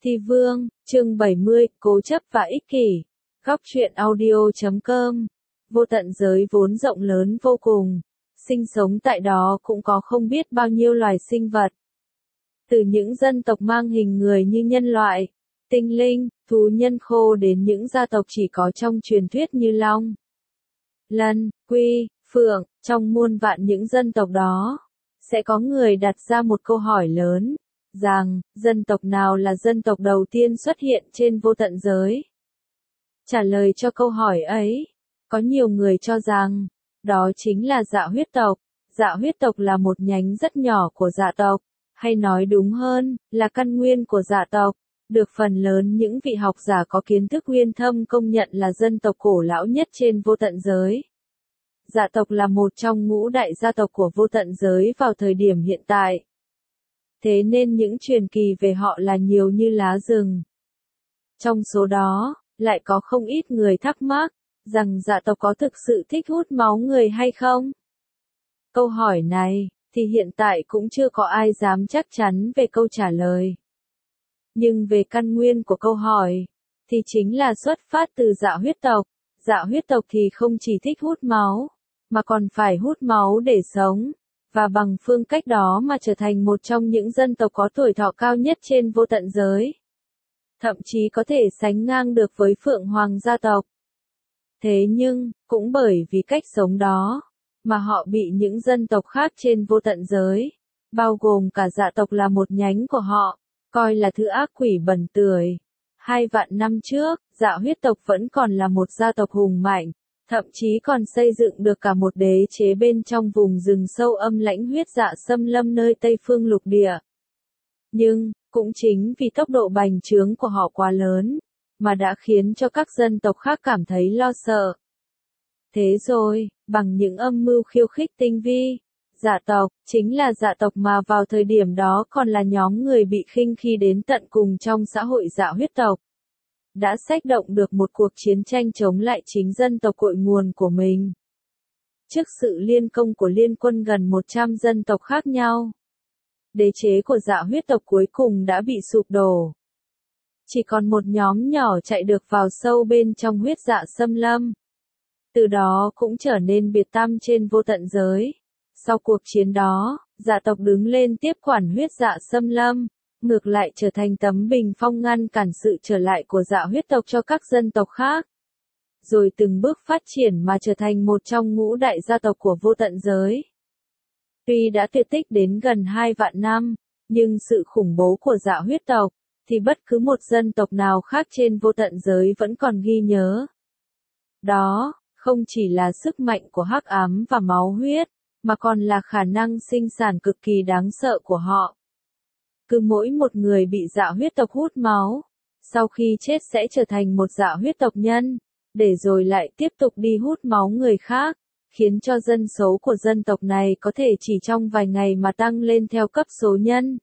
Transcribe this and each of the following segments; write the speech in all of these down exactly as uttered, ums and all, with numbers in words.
Thi Vương, chương bảy mươi, Cố chấp và ích kỷ. Góc truyện audio chấm com. Vô tận giới vốn rộng lớn vô cùng. Sinh sống tại đó cũng có không biết bao nhiêu loài sinh vật. Từ những dân tộc mang hình người như nhân loại, tinh linh, thú nhân khô đến những gia tộc chỉ có trong truyền thuyết như long, lân, quy, phượng. Trong muôn vạn những dân tộc đó, sẽ có người đặt ra một câu hỏi lớn, rằng, dân tộc nào là dân tộc đầu tiên xuất hiện trên vô tận giới? Trả lời cho câu hỏi ấy, có nhiều người cho rằng, đó chính là Dạ huyết tộc. Dạ huyết tộc là một nhánh rất nhỏ của Dạ tộc, hay nói đúng hơn, là căn nguyên của Dạ tộc, được phần lớn những vị học giả có kiến thức uyên thâm công nhận là dân tộc cổ lão nhất trên vô tận giới. Dạ tộc là một trong ngũ đại gia tộc của vô tận giới vào thời điểm hiện tại. Thế nên những truyền kỳ về họ là nhiều như lá rừng. Trong số đó, lại có không ít người thắc mắc, rằng dạ tộc có thực sự thích hút máu người hay không? Câu hỏi này, thì hiện tại cũng chưa có ai dám chắc chắn về câu trả lời. Nhưng về căn nguyên của câu hỏi, thì chính là xuất phát từ dạ huyết tộc. Dạ huyết tộc thì không chỉ thích hút máu, mà còn phải hút máu để sống, và bằng phương cách đó mà trở thành một trong những dân tộc có tuổi thọ cao nhất trên vô tận giới. Thậm chí có thể sánh ngang được với Phượng Hoàng gia tộc. Thế nhưng, cũng bởi vì cách sống đó, mà họ bị những dân tộc khác trên vô tận giới, bao gồm cả dạ tộc là một nhánh của họ, coi là thứ ác quỷ bẩn tưởi. Hai vạn năm trước, dạ huyết tộc vẫn còn là một gia tộc hùng mạnh, thậm chí còn xây dựng được cả một đế chế bên trong vùng rừng sâu âm lãnh huyết dạ xâm lâm nơi Tây Phương lục địa. Nhưng, cũng chính vì tốc độ bành trướng của họ quá lớn, mà đã khiến cho các dân tộc khác cảm thấy lo sợ. Thế rồi, bằng những âm mưu khiêu khích tinh vi, dạ tộc, chính là dạ tộc mà vào thời điểm đó còn là nhóm người bị khinh khi đến tận cùng trong xã hội dạ huyết tộc, đã xách động được một cuộc chiến tranh chống lại chính dân tộc cội nguồn của mình. Trước sự liên công của liên quân gần một trăm dân tộc khác nhau, đế chế của dạ huyết tộc cuối cùng đã bị sụp đổ. Chỉ còn một nhóm nhỏ chạy được vào sâu bên trong huyết dạ xâm lâm. Từ đó cũng trở nên biệt tăm trên vô tận giới. Sau cuộc chiến đó, dạ tộc đứng lên tiếp quản huyết dạ xâm lâm, ngược lại trở thành tấm bình phong ngăn cản sự trở lại của dạ huyết tộc cho các dân tộc khác. Rồi từng bước phát triển mà trở thành một trong ngũ đại gia tộc của vô tận giới. Tuy đã tuyệt tích đến gần hai vạn năm, nhưng sự khủng bố của dạ huyết tộc, thì bất cứ một dân tộc nào khác trên vô tận giới vẫn còn ghi nhớ. Đó, không chỉ là sức mạnh của hắc ám và máu huyết, mà còn là khả năng sinh sản cực kỳ đáng sợ của họ. Cứ mỗi một người bị dạ huyết tộc hút máu, sau khi chết sẽ trở thành một dạ huyết tộc nhân, để rồi lại tiếp tục đi hút máu người khác, khiến cho dân số của dân tộc này có thể chỉ trong vài ngày mà tăng lên theo cấp số nhân.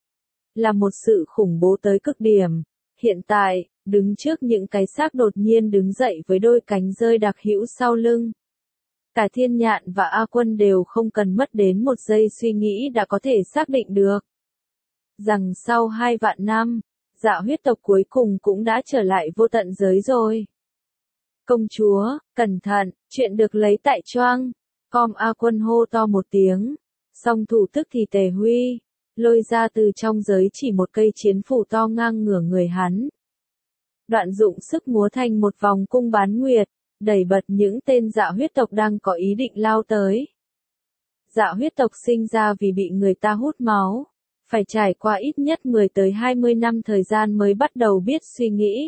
Là một sự khủng bố tới cực điểm. Hiện tại, đứng trước những cái xác đột nhiên đứng dậy với đôi cánh rơi đặc hữu sau lưng. Cả Thiên Nhạn và A Quân đều không cần mất đến một giây suy nghĩ đã có thể xác định được. Rằng sau hai vạn năm, dạ huyết tộc cuối cùng cũng đã trở lại vô tận giới rồi. Công chúa, cẩn thận, chuyện được lấy tại choang. Com A Quân hô to một tiếng. Song thủ tức thì Tề Huy, lôi ra từ trong giới chỉ một cây chiến phủ to ngang ngửa người hắn. Đoạn dụng sức múa thành một vòng cung bán nguyệt, đẩy bật những tên dạ huyết tộc đang có ý định lao tới. Dạ huyết tộc sinh ra vì bị người ta hút máu, phải trải qua ít nhất mười tới hai mươi năm thời gian mới bắt đầu biết suy nghĩ.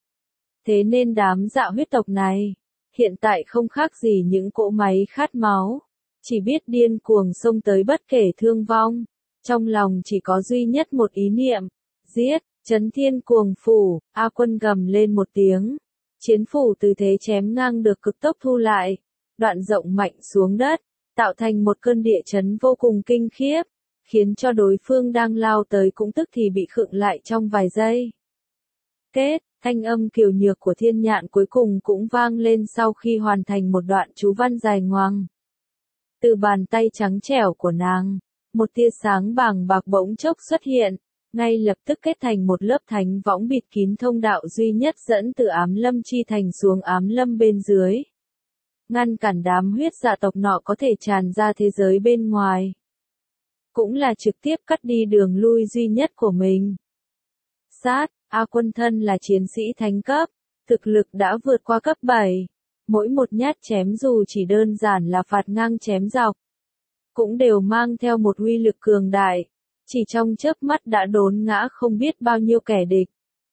Thế nên đám dạ huyết tộc này, hiện tại không khác gì những cỗ máy khát máu, chỉ biết điên cuồng xông tới bất kể thương vong, trong lòng chỉ có duy nhất một ý niệm, giết. Chấn Thiên Cuồng Phủ, A Quân gầm lên một tiếng. Chiến phủ từ thế chém ngang được cực tốc thu lại, đoạn rộng mạnh xuống đất, tạo thành một cơn địa chấn vô cùng kinh khiếp, khiến cho đối phương đang lao tới cũng tức thì bị khựng lại trong vài giây. Kết, thanh âm kiều nhược của Thiên Nhạn cuối cùng cũng vang lên sau khi hoàn thành một đoạn chú văn dài ngoằng. Từ bàn tay trắng trẻo của nàng, một tia sáng bàng bạc bỗng chốc xuất hiện, ngay lập tức kết thành một lớp thánh võng bịt kín thông đạo duy nhất dẫn từ ám lâm chi thành xuống ám lâm bên dưới. Ngăn cản đám huyết dạ tộc nọ có thể tràn ra thế giới bên ngoài. Cũng là trực tiếp cắt đi đường lui duy nhất của mình. Sát, A Quân thân là chiến sĩ thánh cấp, thực lực đã vượt qua cấp bảy. Mỗi một nhát chém dù chỉ đơn giản là phạt ngang chém dọc, cũng đều mang theo một uy lực cường đại, chỉ trong chớp mắt đã đốn ngã không biết bao nhiêu kẻ địch.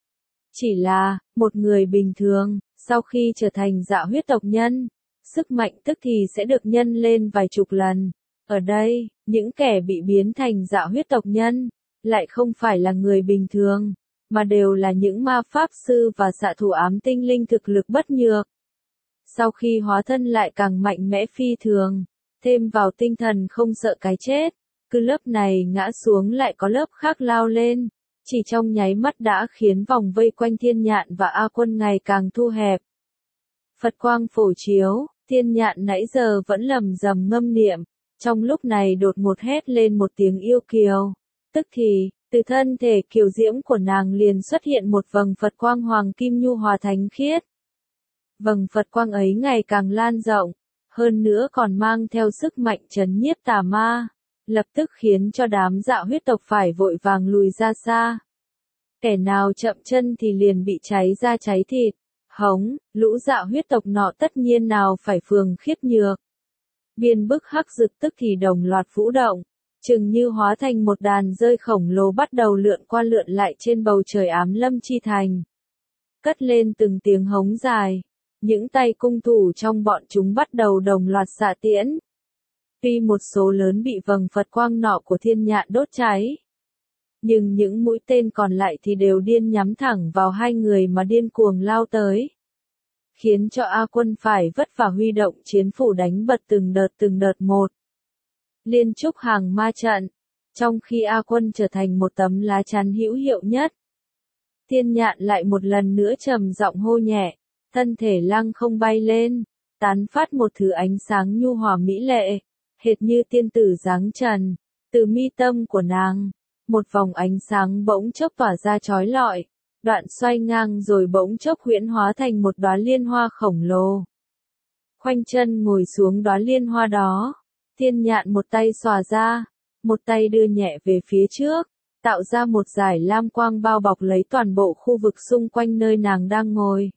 Chỉ là, một người bình thường, sau khi trở thành dạ huyết tộc nhân, sức mạnh tức thì sẽ được nhân lên vài chục lần. Ở đây, những kẻ bị biến thành dạ huyết tộc nhân, lại không phải là người bình thường, mà đều là những ma pháp sư và xạ thủ ám tinh linh thực lực bất nhược. Sau khi hóa thân lại càng mạnh mẽ phi thường, thêm vào tinh thần không sợ cái chết, cứ lớp này ngã xuống lại có lớp khác lao lên, chỉ trong nháy mắt đã khiến vòng vây quanh Thiên Nhạn và A Quân ngày càng thu hẹp. Phật quang phổ chiếu, Thiên Nhạn nãy giờ vẫn lầm rầm ngâm niệm, trong lúc này đột ngột hét lên một tiếng yêu kiều, tức thì, từ thân thể kiều diễm của nàng liền xuất hiện một vầng Phật quang hoàng kim nhu hòa thánh khiết. Vầng Phật quang ấy ngày càng lan rộng, hơn nữa còn mang theo sức mạnh trấn nhiếp tà ma, lập tức khiến cho đám dạ huyết tộc phải vội vàng lùi ra xa. Kẻ nào chậm chân thì liền bị cháy da cháy thịt, hống, lũ dạ huyết tộc nọ tất nhiên nào phải phường khiếp nhược. Biên bức hắc dực tức thì đồng loạt vũ động, chừng như hóa thành một đàn rơi khổng lồ bắt đầu lượn qua lượn lại trên bầu trời ám lâm chi thành. Cất lên từng tiếng hống dài. Những tay cung thủ trong bọn chúng bắt đầu đồng loạt xạ tiễn. Tuy một số lớn bị vầng Phật quang nọ của Thiên Nhạn đốt cháy, nhưng những mũi tên còn lại thì đều điên nhắm thẳng vào hai người mà điên cuồng lao tới. Khiến cho A Quân phải vất vả huy động chiến phủ đánh bật từng đợt từng đợt một. Liên trúc hàng ma trận, trong khi A Quân trở thành một tấm lá chắn hữu hiệu nhất. Thiên Nhạn lại một lần nữa trầm giọng hô nhẹ. Thân thể lăng không bay lên, tán phát một thứ ánh sáng nhu hòa mỹ lệ, hệt như tiên tử dáng trần, từ mi tâm của nàng, một vòng ánh sáng bỗng chốc tỏa ra chói lọi, đoạn xoay ngang rồi bỗng chốc huyễn hóa thành một đóa liên hoa khổng lồ. Khoanh chân ngồi xuống đóa liên hoa đó, Thiên Nhạn một tay xòa ra, một tay đưa nhẹ về phía trước, tạo ra một dải lam quang bao bọc lấy toàn bộ khu vực xung quanh nơi nàng đang ngồi.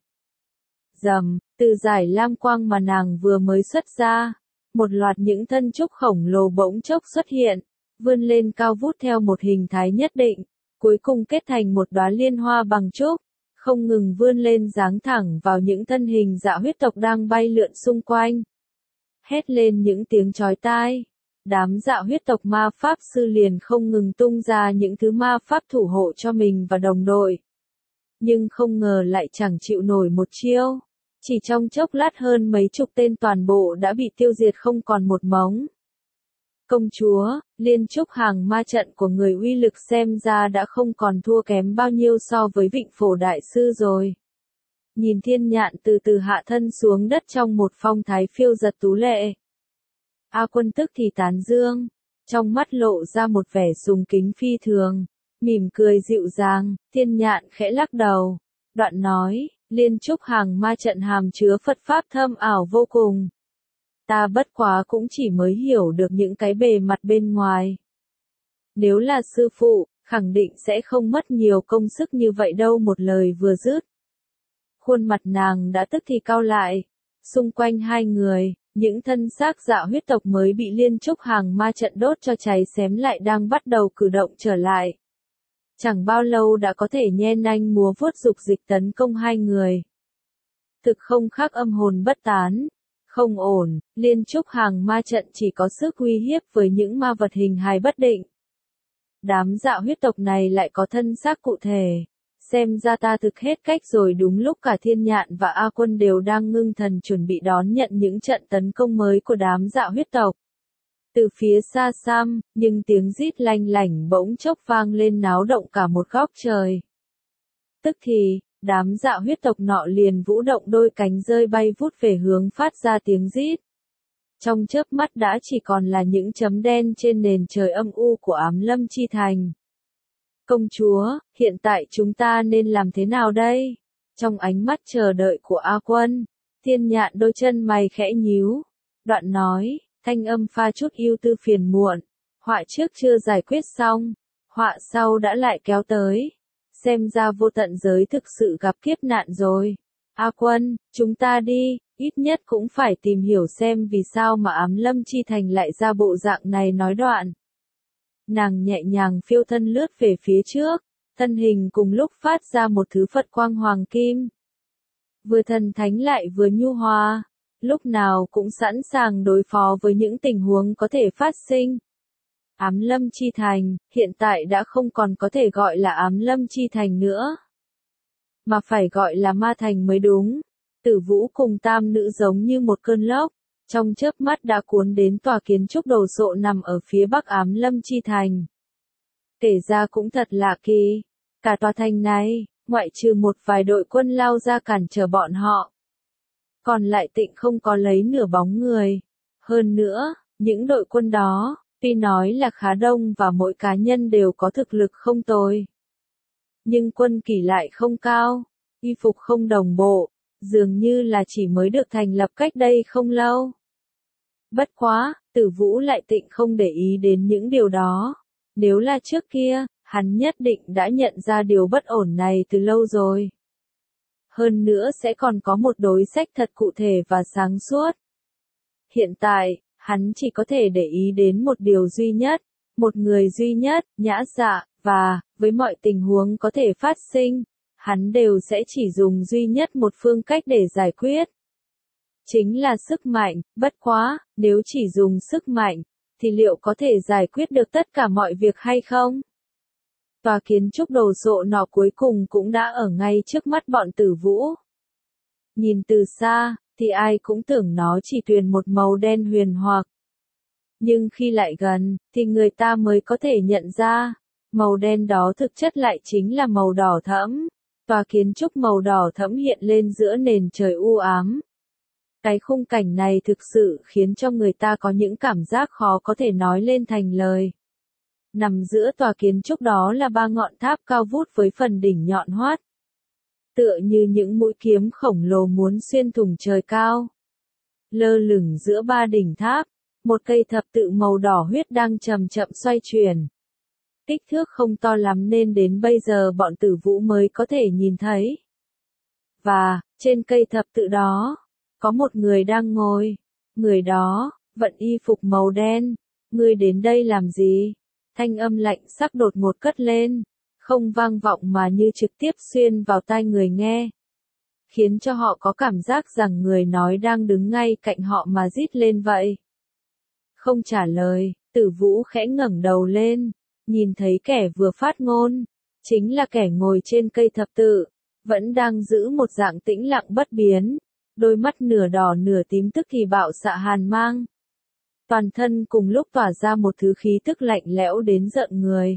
Rầm, từ dải lam quang mà nàng vừa mới xuất ra, một loạt những thân trúc khổng lồ bỗng chốc xuất hiện, vươn lên cao vút theo một hình thái nhất định, cuối cùng kết thành một đóa liên hoa bằng trúc, không ngừng vươn lên giáng thẳng vào những thân hình dạ huyết tộc đang bay lượn xung quanh. Hét lên những tiếng chói tai, đám dạ huyết tộc ma pháp sư liền không ngừng tung ra những thứ ma pháp thủ hộ cho mình và đồng đội. Nhưng không ngờ lại chẳng chịu nổi một chiêu. Chỉ trong chốc lát hơn mấy chục tên toàn bộ đã bị tiêu diệt không còn một mống. Công chúa, liên trúc hàng ma trận của người uy lực xem ra đã không còn thua kém bao nhiêu so với Vịnh Phổ Đại Sư rồi. Nhìn Thiên Nhạn từ từ hạ thân xuống đất trong một phong thái phiêu giật tú lệ. A Quân tức thì tán dương, trong mắt lộ ra một vẻ sùng kính phi thường, mỉm cười dịu dàng, Thiên Nhạn khẽ lắc đầu, đoạn nói. Liên trúc hàng ma trận hàm chứa Phật pháp thâm ảo vô cùng. Ta bất quá cũng chỉ mới hiểu được những cái bề mặt bên ngoài. Nếu là sư phụ, khẳng định sẽ không mất nhiều công sức như vậy đâu. Một lời vừa dứt, khuôn mặt nàng đã tức thì cau lại. Xung quanh hai người, những thân xác dạ huyết tộc mới bị liên trúc hàng ma trận đốt cho cháy xém lại đang bắt đầu cử động trở lại. Chẳng bao lâu đã có thể nhen nanh múa vuốt dục dịch tấn công hai người. Thực không khác âm hồn bất tán. Không ổn, liên trúc hàng ma trận chỉ có sức uy hiếp với những ma vật hình hài bất định. Đám dạ huyết tộc này lại có thân xác cụ thể. Xem ra ta thực hết cách rồi. Đúng lúc cả Thiên Nhạn và A Quân đều đang ngưng thần chuẩn bị đón nhận những trận tấn công mới của đám dạ huyết tộc. Từ phía xa xăm, nhưng tiếng rít lanh lảnh bỗng chốc vang lên náo động cả một góc trời. Tức thì, đám dạ huyết tộc nọ liền vũ động đôi cánh rơi bay vút về hướng phát ra tiếng rít. Trong chớp mắt đã chỉ còn là những chấm đen trên nền trời âm u của ám lâm chi thành. Công chúa, hiện tại chúng ta nên làm thế nào đây? Trong ánh mắt chờ đợi của A Quân, Thiên Nhạn đôi chân mày khẽ nhíu. Đoạn nói, thanh âm pha chút ưu tư phiền muộn. Họa trước chưa giải quyết xong, họa sau đã lại kéo tới. Xem ra vô tận giới thực sự gặp kiếp nạn rồi. A Quân, chúng ta đi, ít nhất cũng phải tìm hiểu xem vì sao mà Ám Lâm Chi Thành lại ra bộ dạng này nói đoạn. Nàng nhẹ nhàng phiêu thân lướt về phía trước, thân hình cùng lúc phát ra một thứ Phật quang hoàng kim. Vừa thần thánh lại vừa nhu hòa, lúc nào cũng sẵn sàng đối phó với những tình huống có thể phát sinh. Ám Lâm Chi Thành, hiện tại đã không còn có thể gọi là Ám Lâm Chi Thành nữa, mà phải gọi là Ma Thành mới đúng. Tử Vũ cùng tam nữ giống như một cơn lốc, trong chớp mắt đã cuốn đến tòa kiến trúc đồ sộ nằm ở phía bắc Ám Lâm Chi Thành. Kể ra cũng thật lạ kỳ, cả tòa thành này, ngoại trừ một vài đội quân lao ra cản trở bọn họ, còn lại tịnh không có lấy nửa bóng người. Hơn nữa, những đội quân đó, tuy nói là khá đông và mỗi cá nhân đều có thực lực không tồi, nhưng quân kỷ lại không cao, y phục không đồng bộ, dường như là chỉ mới được thành lập cách đây không lâu. Bất quá, Tử Vũ lại tịnh không để ý đến những điều đó. Nếu là trước kia, hắn nhất định đã nhận ra điều bất ổn này từ lâu rồi. Hơn nữa sẽ còn có một đối sách thật cụ thể và sáng suốt. Hiện tại, hắn chỉ có thể để ý đến một điều duy nhất, một người duy nhất, Nhã Dạ, và, với mọi tình huống có thể phát sinh, hắn đều sẽ chỉ dùng duy nhất một phương cách để giải quyết. Chính là sức mạnh, bất quá, nếu chỉ dùng sức mạnh, thì liệu có thể giải quyết được tất cả mọi việc hay không? Tòa kiến trúc đồ sộ nọ cuối cùng cũng đã ở ngay trước mắt bọn Tử Vũ. Nhìn từ xa, thì ai cũng tưởng nó chỉ tuyền một màu đen huyền hoặc. Nhưng khi lại gần, thì người ta mới có thể nhận ra, màu đen đó thực chất lại chính là màu đỏ thẫm. Tòa kiến trúc màu đỏ thẫm hiện lên giữa nền trời u ám. Cái khung cảnh này thực sự khiến cho người ta có những cảm giác khó có thể nói lên thành lời. Nằm giữa tòa kiến trúc đó là ba ngọn tháp cao vút với phần đỉnh nhọn hoắt, tựa như những mũi kiếm khổng lồ muốn xuyên thủng trời cao. Lơ lửng giữa ba đỉnh tháp, một cây thập tự màu đỏ huyết đang chậm chậm xoay chuyển. Kích thước không to lắm nên đến bây giờ bọn Tử Vũ mới có thể nhìn thấy. Và, trên cây thập tự đó, có một người đang ngồi. Người đó, vận y phục màu đen. Ngươi đến đây làm gì? Thanh âm lạnh sắc đột ngột cất lên, không vang vọng mà như trực tiếp xuyên vào tai người nghe, khiến cho họ có cảm giác rằng người nói đang đứng ngay cạnh họ mà rít lên vậy. Không trả lời, Tử Vũ khẽ ngẩng đầu lên, nhìn thấy kẻ vừa phát ngôn, chính là kẻ ngồi trên cây thập tự, vẫn đang giữ một dạng tĩnh lặng bất biến, đôi mắt nửa đỏ nửa tím tức thì bạo xạ hàn mang. Toàn thân cùng lúc tỏa ra một thứ khí tức lạnh lẽo đến rợn người.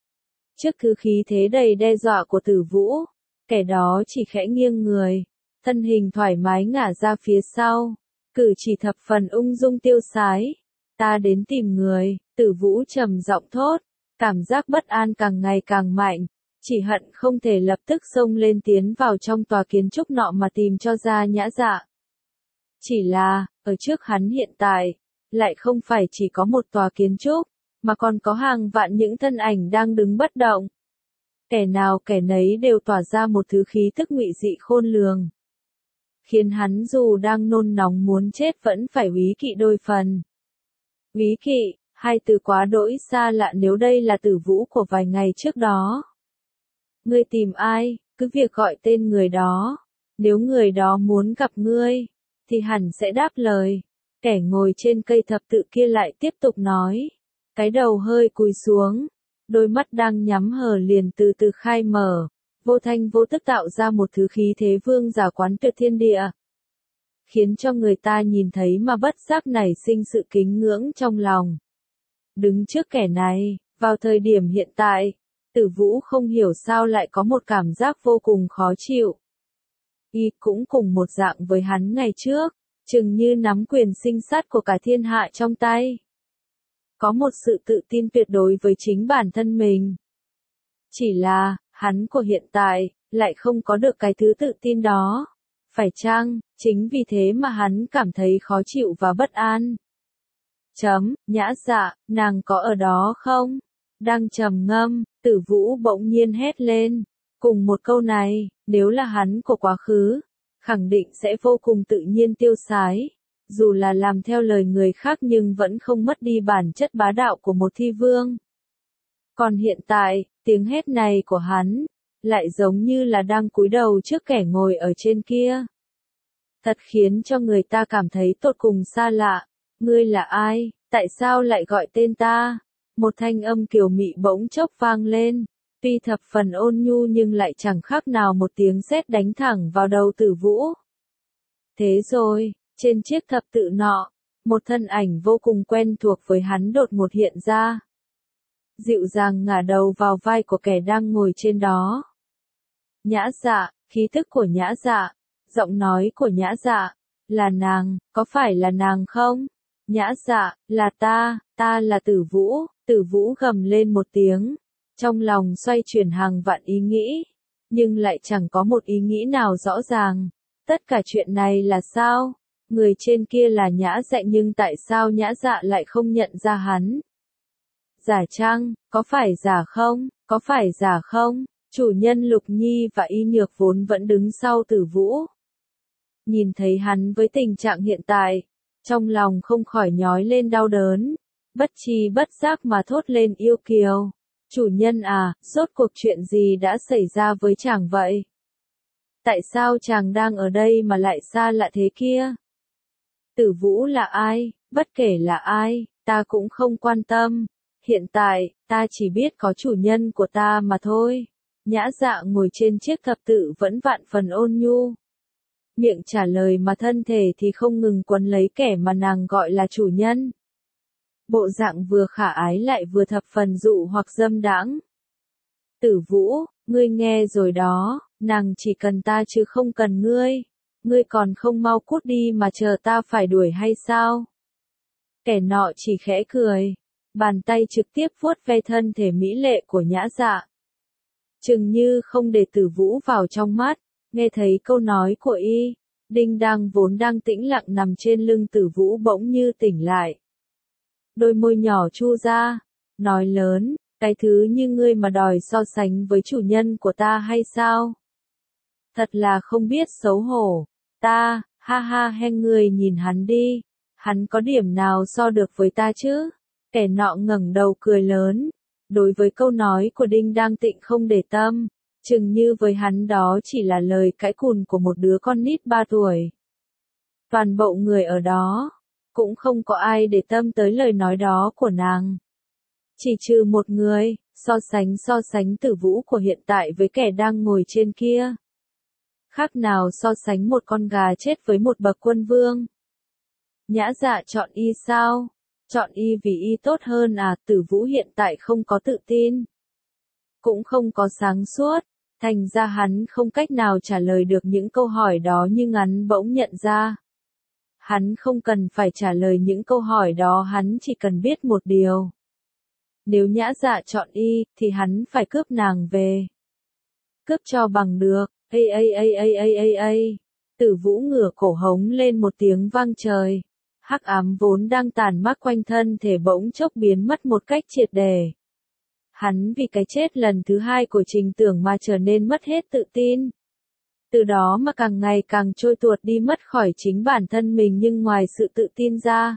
Trước thứ khí thế đầy đe dọa của Tử Vũ, kẻ đó chỉ khẽ nghiêng người, thân hình thoải mái ngả ra phía sau, cử chỉ thập phần ung dung tiêu sái. Ta đến tìm người, Tử Vũ trầm giọng thốt, cảm giác bất an càng ngày càng mạnh, chỉ hận không thể lập tức xông lên tiến vào trong tòa kiến trúc nọ mà tìm cho ra Nhã Dạ. Chỉ là, ở trước hắn hiện tại, lại không phải chỉ có một tòa kiến trúc, mà còn có hàng vạn những thân ảnh đang đứng bất động. Kẻ nào kẻ nấy đều tỏa ra một thứ khí tức ngụy dị khôn lường, khiến hắn dù đang nôn nóng muốn chết vẫn phải úy kỵ đôi phần. Úy kỵ, hai từ quá đỗi xa lạ nếu đây là Tử Vũ của vài ngày trước đó. Ngươi tìm ai, cứ việc gọi tên người đó. Nếu người đó muốn gặp ngươi, thì hẳn sẽ đáp lời. Kẻ ngồi trên cây thập tự kia lại tiếp tục nói. Cái đầu hơi cúi xuống, đôi mắt đang nhắm hờ liền từ từ khai mở, vô thanh vô tức tạo ra một thứ khí thế vương giả quán tuyệt thiên địa, khiến cho người ta nhìn thấy mà bất giác nảy sinh sự kính ngưỡng trong lòng. Đứng trước kẻ này, vào thời điểm hiện tại, Tử Vũ không hiểu sao lại có một cảm giác vô cùng khó chịu. Y cũng cùng một dạng với hắn ngày trước, chừng như nắm quyền sinh sát của cả thiên hạ trong tay. Có một sự tự tin tuyệt đối với chính bản thân mình. Chỉ là, hắn của hiện tại, lại không có được cái thứ tự tin đó. Phải chăng, chính vì thế mà hắn cảm thấy khó chịu và bất an. Chấm, Nhã Dạ, nàng có ở đó không? Đang trầm ngâm, Tử Vũ bỗng nhiên hét lên. Cùng một câu này, nếu là hắn của quá khứ, khẳng định sẽ vô cùng tự nhiên tiêu sái. Dù là làm theo lời người khác nhưng vẫn không mất đi bản chất bá đạo của một thi vương. Còn hiện tại, tiếng hét này của hắn, lại giống như là đang cúi đầu trước kẻ ngồi ở trên kia. Thật khiến cho người ta cảm thấy tột cùng xa lạ. Ngươi là ai? Tại sao lại gọi tên ta? Một thanh âm kiều mị bỗng chốc vang lên. Tuy thập phần ôn nhu nhưng lại chẳng khác nào một tiếng sét đánh thẳng vào đầu Tử Vũ. Thế rồi, trên chiếc thập tự nọ, một thân ảnh vô cùng quen thuộc với hắn đột ngột hiện ra. Dịu dàng ngả đầu vào vai của kẻ đang ngồi trên đó. Nhã Dạ, khí thức của Nhã Dạ, giọng nói của Nhã Dạ, là nàng, có phải là nàng không? Nhã Dạ, là ta, ta là Tử Vũ. Tử Vũ gầm lên một tiếng, trong lòng xoay chuyển hàng vạn ý nghĩ, nhưng lại chẳng có một ý nghĩ nào rõ ràng. Tất cả chuyện này là sao? Người trên kia là Nhã Dạ nhưng tại sao Nhã Dạ lại không nhận ra hắn? Giả chăng, có phải giả không, có phải giả không? Chủ nhân Lục Nhi và Y Nhược vốn vẫn đứng sau Tử Vũ. Nhìn thấy hắn với tình trạng hiện tại, trong lòng không khỏi nhói lên đau đớn, bất tri bất giác mà thốt lên yêu kiều. Chủ nhân à, rốt cuộc chuyện gì đã xảy ra với chàng vậy? Tại sao chàng đang ở đây mà lại xa lạ thế kia? Tử Vũ là ai? Bất kể là ai, ta cũng không quan tâm. Hiện tại, ta chỉ biết có chủ nhân của ta mà thôi. Nhã Dạ ngồi trên chiếc thập tự vẫn vạn phần ôn nhu. Miệng trả lời mà thân thể thì không ngừng quấn lấy kẻ mà nàng gọi là chủ nhân. Bộ dạng vừa khả ái lại vừa thập phần dụ hoặc dâm đãng. Tử Vũ, ngươi nghe rồi đó, nàng chỉ cần ta chứ không cần ngươi. Ngươi còn không mau cút đi mà chờ ta phải đuổi hay sao? Kẻ nọ chỉ khẽ cười, bàn tay trực tiếp vuốt ve thân thể mỹ lệ của Nhã Dạ. Chừng như không để Tử Vũ vào trong mắt, nghe thấy câu nói của y, Đinh Đang vốn đang tĩnh lặng nằm trên lưng Tử Vũ bỗng như tỉnh lại. Đôi môi nhỏ chu ra, nói lớn, cái thứ như ngươi mà đòi so sánh với chủ nhân của ta hay sao? Thật là không biết xấu hổ. Ta, ha ha hen ngươi nhìn hắn đi, hắn có điểm nào so được với ta chứ? Kẻ nọ ngẩng đầu cười lớn, đối với câu nói của Đinh Đang Tịnh không để tâm, chừng như với hắn đó chỉ là lời cãi cùn của một đứa con nít ba tuổi. Toàn bộ người ở đó, cũng không có ai để tâm tới lời nói đó của nàng. Chỉ trừ một người, so sánh so sánh Tử Vũ của hiện tại với kẻ đang ngồi trên kia. Khác nào so sánh một con gà chết với một bậc quân vương. Nhã Dạ chọn y sao? Chọn y vì y tốt hơn à? Tử Vũ hiện tại không có tự tin, cũng không có sáng suốt, thành ra hắn không cách nào trả lời được những câu hỏi đó nhưng hắn bỗng nhận ra. Hắn không cần phải trả lời những câu hỏi đó, hắn chỉ cần biết một điều. Nếu Nhã Dạ chọn y, thì hắn phải cướp nàng về. Cướp cho bằng được. Ây ây ây ây ây ây ây. Tử Vũ ngửa cổ hống lên một tiếng vang trời. Hắc ám vốn đang tàn mát quanh thân thể bỗng chốc biến mất một cách triệt để. Hắn vì cái chết lần thứ hai của Trình Tưởng mà trở nên mất hết tự tin. Từ đó mà càng ngày càng trôi tuột đi mất khỏi chính bản thân mình, nhưng ngoài sự tự tin ra,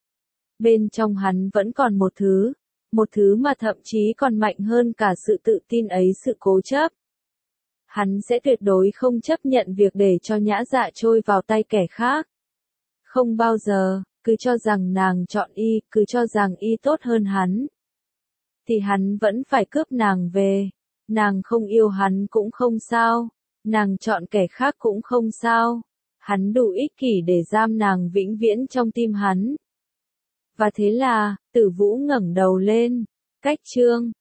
bên trong hắn vẫn còn một thứ, một thứ mà thậm chí còn mạnh hơn cả sự tự tin ấy, sự cố chấp. Hắn sẽ tuyệt đối không chấp nhận việc để cho Nhã Dạ trôi vào tay kẻ khác. Không bao giờ, cứ cho rằng nàng chọn y, cứ cho rằng y tốt hơn hắn, thì hắn vẫn phải cướp nàng về. Nàng không yêu hắn cũng không sao, nàng chọn kẻ khác cũng không sao. Hắn đủ ích kỷ để giam nàng vĩnh viễn trong tim hắn. Và thế là, Tử Vũ ngẩng đầu lên, cách chương